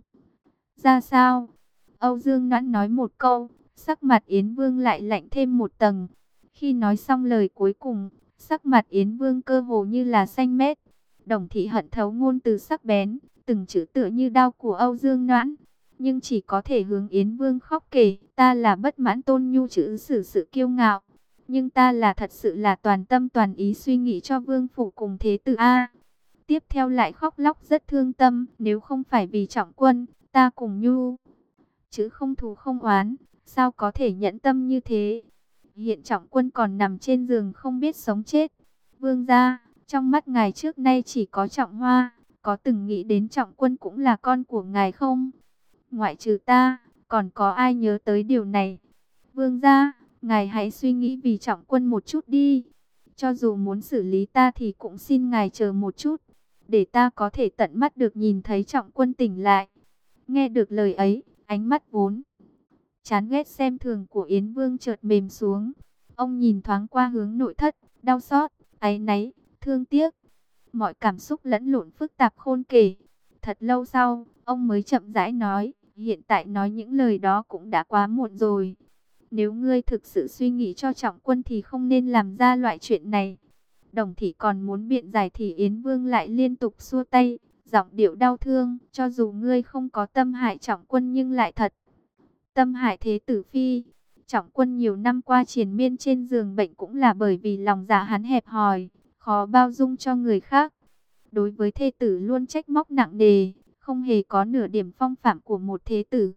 ra sao? Âu Dương Noãn nói một câu, sắc mặt Yến Vương lại lạnh thêm một tầng. Khi nói xong lời cuối cùng, sắc mặt Yến Vương cơ hồ như là xanh mét. Đồng thị hận thấu ngôn từ sắc bén, từng chữ tựa như đao của Âu Dương Noãn, nhưng chỉ có thể hướng Yến Vương khóc kể, ta là bất mãn Tôn Nhu chữ xử sự kiêu ngạo, nhưng ta là thật sự là toàn tâm toàn ý suy nghĩ cho Vương phủ cùng thế tử a. Tiếp theo lại khóc lóc rất thương tâm, nếu không phải vì Trọng Quân, ta cùng Nhu chứ không thù không oán, sao có thể nhẫn tâm như thế. Hiện Trọng Quân còn nằm trên giường không biết sống chết. Vương gia, trong mắt ngài trước nay chỉ có Trọng Hoa, có từng nghĩ đến Trọng Quân cũng là con của ngài không? Ngoại trừ ta, còn có ai nhớ tới điều này? Vương gia, ngài hãy suy nghĩ vì Trọng Quân một chút đi. Cho dù muốn xử lý ta thì cũng xin ngài chờ một chút, để ta có thể tận mắt được nhìn thấy Trọng Quân tỉnh lại. Nghe được lời ấy, ánh mắt vốn chán ghét xem thường của Yến Vương chợt mềm xuống. Ông nhìn thoáng qua hướng nội thất, đau xót, áy náy, thương tiếc. Mọi cảm xúc lẫn lộn phức tạp khôn kể. Thật lâu sau, ông mới chậm rãi nói, hiện tại nói những lời đó cũng đã quá muộn rồi. Nếu ngươi thực sự suy nghĩ cho Trọng Quân thì không nên làm ra loại chuyện này. Đồng thị còn muốn biện giải thì Yến Vương lại liên tục xua tay, giọng điệu đau thương, cho dù ngươi không có tâm hại Trọng Quân nhưng lại thật tâm hại thế tử phi. Trọng Quân nhiều năm qua triền miên trên giường bệnh cũng là bởi vì lòng dạ hắn hẹp hòi, khó bao dung cho người khác. Đối với thê tử luôn trách móc nặng nề, không hề có nửa điểm phong phạm của một thế tử.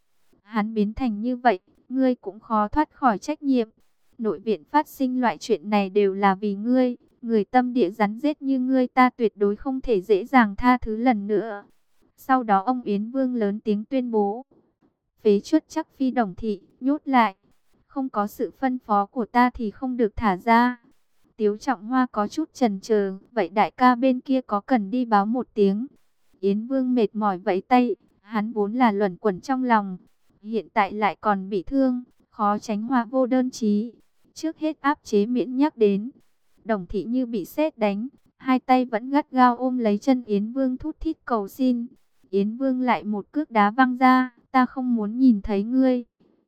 Hắn biến thành như vậy, ngươi cũng khó thoát khỏi trách nhiệm. Nội viện phát sinh loại chuyện này đều là vì ngươi. Người tâm địa rắn rết như ngươi ta tuyệt đối không thể dễ dàng tha thứ lần nữa. Sau đó ông Yến Vương lớn tiếng tuyên bố, phế truất chắc phi Đồng thị, nhốt lại, không có sự phân phó của ta thì không được thả ra. Tiếu Trọng Hoa có chút chần chờ, vậy đại ca bên kia có cần đi báo một tiếng? Yến Vương mệt mỏi vẫy tay, hắn vốn là luẩn quẩn trong lòng, hiện tại lại còn bị thương, khó tránh hoa vô đơn chí. Trước hết áp chế miễn nhắc đến. Đồng Thị như bị sét đánh, hai tay vẫn gắt gao ôm lấy chân Yến Vương thút thít cầu xin. Yến Vương lại một cước đá văng ra, ta không muốn nhìn thấy ngươi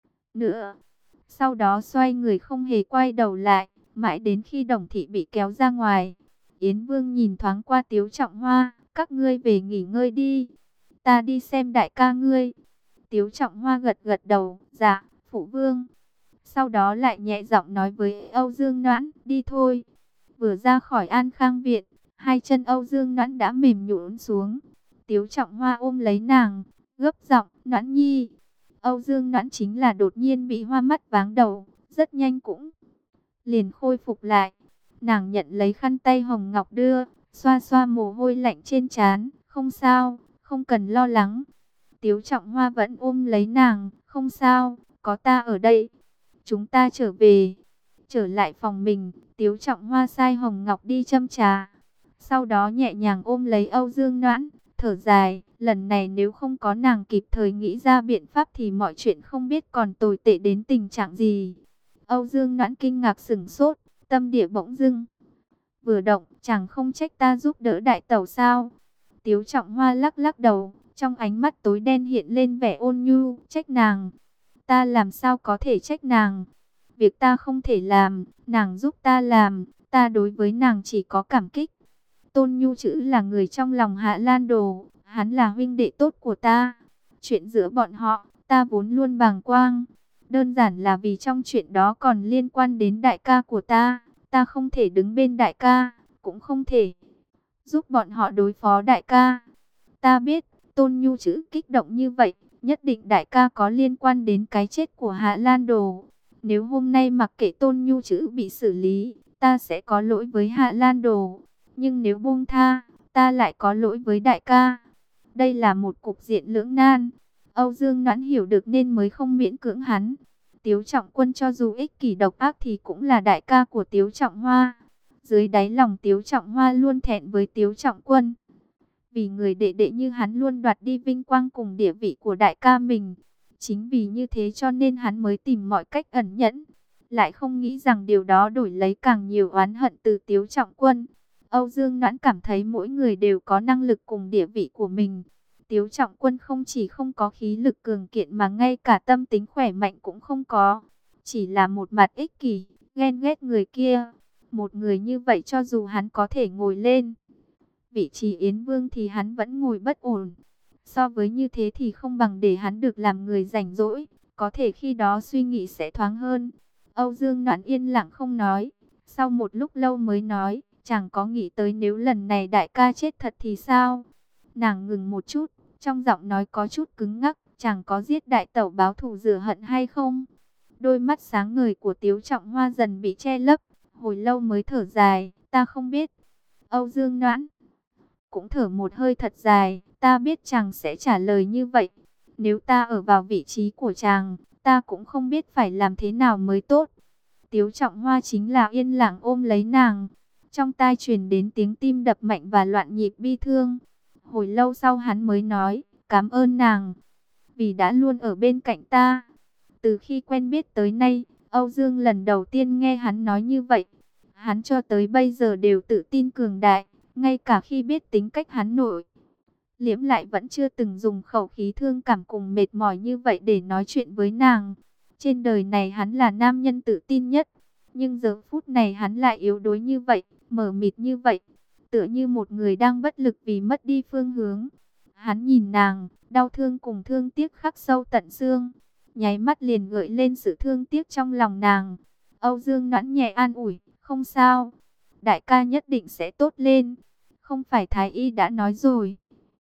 nữa. Sau đó xoay người không hề quay đầu lại, mãi đến khi Đồng Thị bị kéo ra ngoài. Yến Vương nhìn thoáng qua Tiếu Trọng Hoa, các ngươi về nghỉ ngơi đi, ta đi xem đại ca ngươi. Tiếu Trọng Hoa gật gật đầu, dạ, phụ vương. Sau đó lại nhẹ giọng nói với Âu Dương Noãn, đi thôi. Vừa ra khỏi An Khang viện, hai chân Âu Dương Noãn đã mềm nhũn xuống. Tiếu Trọng Hoa ôm lấy nàng, gấp giọng, Noãn nhi. Âu Dương Noãn chính là đột nhiên bị hoa mắt váng đầu, rất nhanh cũng liền khôi phục lại. Nàng nhận lấy khăn tay hồng ngọc đưa, xoa xoa mồ hôi lạnh trên trán, không sao, không cần lo lắng. Tiếu Trọng Hoa vẫn ôm lấy nàng, không sao, có ta ở đây. Chúng ta trở về. Trở lại phòng mình, Tiếu Trọng Hoa sai Hồng Ngọc đi châm trà. Sau đó nhẹ nhàng ôm lấy Âu Dương Noãn, thở dài, lần này nếu không có nàng kịp thời nghĩ ra biện pháp thì mọi chuyện không biết còn tồi tệ đến tình trạng gì. Âu Dương Noãn kinh ngạc sửng sốt, tâm địa bỗng dưng vừa động, chẳng không trách ta giúp đỡ đại tẩu sao? Tiếu Trọng Hoa lắc lắc đầu, trong ánh mắt tối đen hiện lên vẻ ôn nhu, trách nàng. Ta làm sao có thể trách nàng? Việc ta không thể làm, nàng giúp ta làm, ta đối với nàng chỉ có cảm kích. Tôn Nhu Chữ là người trong lòng Hạ Lan Đồ, hắn là huynh đệ tốt của ta. Chuyện giữa bọn họ, ta vốn luôn bàng quang. Đơn giản là vì trong chuyện đó còn liên quan đến đại ca của ta, ta không thể đứng bên đại ca, cũng không thể giúp bọn họ đối phó đại ca. Ta biết, Tôn Nhu Chữ kích động như vậy, nhất định đại ca có liên quan đến cái chết của Hạ Lan Đồ. Nếu hôm nay mặc kệ Tôn Nhu Chữ bị xử lý, ta sẽ có lỗi với Hạ Lan Đồ. Nhưng nếu buông tha, ta lại có lỗi với đại ca. Đây là một cục diện lưỡng nan. Âu Dương Noãn hiểu được nên mới không miễn cưỡng hắn. Tiếu Trọng Quân cho dù ích kỷ độc ác thì cũng là đại ca của Tiếu Trọng Hoa. Dưới đáy lòng Tiếu Trọng Hoa luôn thẹn với Tiếu Trọng Quân. Vì người đệ đệ như hắn luôn đoạt đi vinh quang cùng địa vị của đại ca mình. Chính vì như thế cho nên hắn mới tìm mọi cách ẩn nhẫn. Lại không nghĩ rằng điều đó đổi lấy càng nhiều oán hận từ Tiếu Trọng Quân. Âu Dương Noãn cảm thấy mỗi người đều có năng lực cùng địa vị của mình. Tiếu Trọng Quân không chỉ không có khí lực cường kiện mà ngay cả tâm tính khỏe mạnh cũng không có. Chỉ là một mặt ích kỷ, ghen ghét người kia. Một người như vậy cho dù hắn có thể ngồi lên vị trí Yến Vương thì hắn vẫn ngồi bất ổn. So với như thế thì không bằng để hắn được làm người rảnh rỗi, có thể khi đó suy nghĩ sẽ thoáng hơn. Âu Dương Noãn yên lặng không nói, sau một lúc lâu mới nói, chẳng có nghĩ tới nếu lần này đại ca chết thật thì sao? Nàng ngừng một chút, trong giọng nói có chút cứng ngắc, chẳng có giết đại tẩu báo thù rửa hận hay không? Đôi mắt sáng ngời của Tiếu Trọng Hoa dần bị che lấp, hồi lâu mới thở dài, ta không biết. Âu Dương Noãn cũng thở một hơi thật dài, ta biết chàng sẽ trả lời như vậy. Nếu ta ở vào vị trí của chàng, ta cũng không biết phải làm thế nào mới tốt. Tiếu Trọng Hoa chính là yên lặng ôm lấy nàng. Trong tai truyền đến tiếng tim đập mạnh và loạn nhịp bi thương. Hồi lâu sau hắn mới nói, cảm ơn nàng, vì đã luôn ở bên cạnh ta. Từ khi quen biết tới nay, Âu Dương lần đầu tiên nghe hắn nói như vậy. Hắn cho tới bây giờ đều tự tin cường đại. Ngay cả khi biết tính cách hắn nội liễm lại vẫn chưa từng dùng khẩu khí thương cảm cùng mệt mỏi như vậy để nói chuyện với nàng. Trên đời này hắn là nam nhân tự tin nhất. Nhưng giờ phút này hắn lại yếu đuối như vậy, mờ mịt như vậy. Tựa như một người đang bất lực vì mất đi phương hướng. Hắn nhìn nàng, đau thương cùng thương tiếc khắc sâu tận xương. Nháy mắt liền gợi lên sự thương tiếc trong lòng nàng. Âu Dương Noãn nhẹ an ủi, không sao. Đại ca nhất định sẽ tốt lên. Không phải Thái Y đã nói rồi.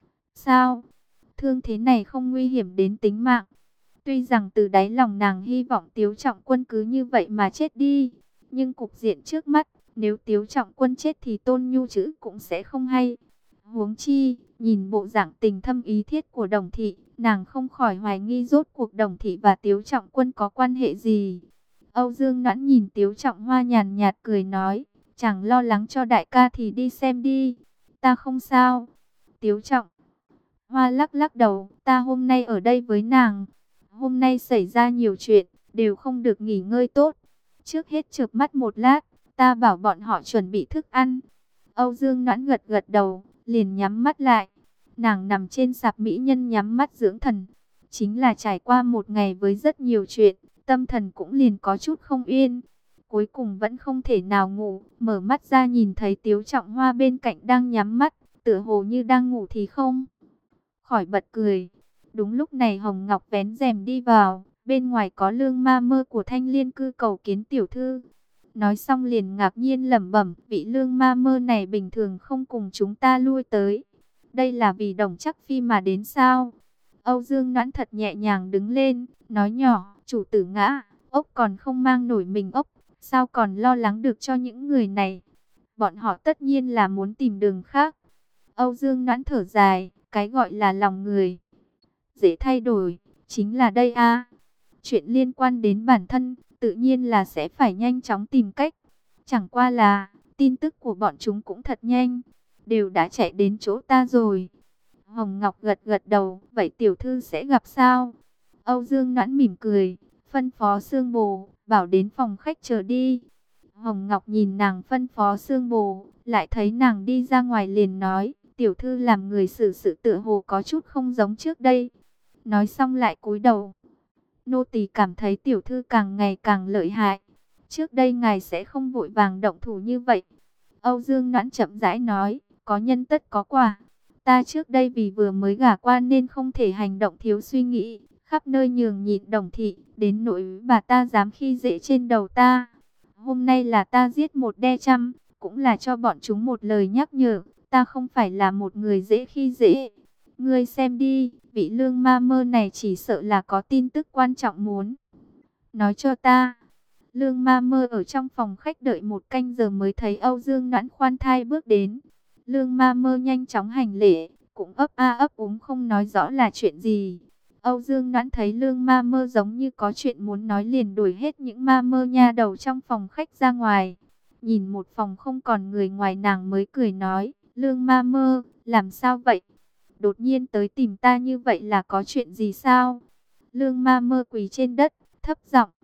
Sao? Thương thế này không nguy hiểm đến tính mạng. Tuy rằng từ đáy lòng nàng hy vọng Tiếu Trọng Quân cứ như vậy mà chết đi. Nhưng cục diện trước mắt, nếu Tiếu Trọng Quân chết thì Tôn Nhu Chữ cũng sẽ không hay. Huống chi, nhìn bộ dạng tình thâm ý thiết của Đồng Thị, nàng không khỏi hoài nghi rốt cuộc Đồng Thị và Tiếu Trọng Quân có quan hệ gì. Âu Dương Noãn nhìn Tiếu Trọng Hoa nhàn nhạt cười nói, chẳng lo lắng cho đại ca thì đi xem đi, ta không sao. Tiếu Trọng Hoa lắc lắc đầu, ta hôm nay ở đây với nàng, hôm nay xảy ra nhiều chuyện, đều không được nghỉ ngơi tốt. Trước hết chợp mắt một lát, ta bảo bọn họ chuẩn bị thức ăn. Âu Dương Noãn gật gật đầu, liền nhắm mắt lại. Nàng nằm trên sạp mỹ nhân nhắm mắt dưỡng thần. Chính là trải qua một ngày với rất nhiều chuyện, tâm thần cũng liền có chút không yên. Cuối cùng vẫn không thể nào ngủ, mở mắt ra nhìn thấy Tiếu Trọng Hoa bên cạnh đang nhắm mắt, tựa hồ như đang ngủ thì không khỏi bật cười. Đúng lúc này Hồng Ngọc vén rèm đi vào, bên ngoài có Lương Ma Mơ của Thanh Liên cư cầu kiến tiểu thư. Nói xong liền ngạc nhiên lẩm bẩm, vị Lương Ma Mơ này bình thường không cùng chúng ta lui tới. Đây là vì Đồng Chắc Phi mà đến sao? Âu Dương Noãn thật nhẹ nhàng đứng lên, nói nhỏ, chủ tử ngã, ốc còn không mang nổi mình ốc, sao còn lo lắng được cho những người này? Bọn họ tất nhiên là muốn tìm đường khác. Âu Dương Noãn thở dài, cái gọi là lòng người dễ thay đổi, chính là đây a. Chuyện liên quan đến bản thân, tự nhiên là sẽ phải nhanh chóng tìm cách. Chẳng qua là, tin tức của bọn chúng cũng thật nhanh, đều đã chạy đến chỗ ta rồi. Hồng Ngọc gật gật đầu, vậy tiểu thư sẽ gặp sao? Âu Dương Noãn mỉm cười, phân phó Sương Bồ, bảo đến phòng khách chờ đi. Hồng Ngọc nhìn nàng phân phó Sương Bồ, lại thấy nàng đi ra ngoài liền nói, tiểu thư làm người xử sự tựa hồ có chút không giống trước đây. Nói xong lại cúi đầu. Nô tỳ cảm thấy tiểu thư càng ngày càng lợi hại. Trước đây ngài sẽ không vội vàng động thủ như vậy. Âu Dương Noãn chậm rãi nói, có nhân tất có quả. Ta trước đây vì vừa mới gả qua nên không thể hành động thiếu suy nghĩ, khắp nơi nhường nhịn Đồng thị, đến nỗi bà ta dám khi dễ trên đầu ta. Hôm nay là ta giết một đe trăm, cũng là cho bọn chúng một lời nhắc nhở, ta không phải là một người dễ khi dễ. Ngươi xem đi, vị Lương Ma Mơ này chỉ sợ là có tin tức quan trọng muốn nói cho ta. Lương Ma Mơ ở trong phòng khách đợi một canh giờ mới thấy Âu Dương Noãn khoan thai bước đến. Lương Ma Mơ nhanh chóng hành lễ, cũng ấp a ấp úng không nói rõ là chuyện gì. Âu Dương Noãn thấy Lương Ma Mơ giống như có chuyện muốn nói liền đuổi hết những ma mơ nha đầu trong phòng khách ra ngoài. Nhìn một phòng không còn người ngoài nàng mới cười nói, Lương Ma Mơ, làm sao vậy? Đột nhiên tới tìm ta như vậy là có chuyện gì sao? Lương Ma Mơ quỳ trên đất, thấp giọng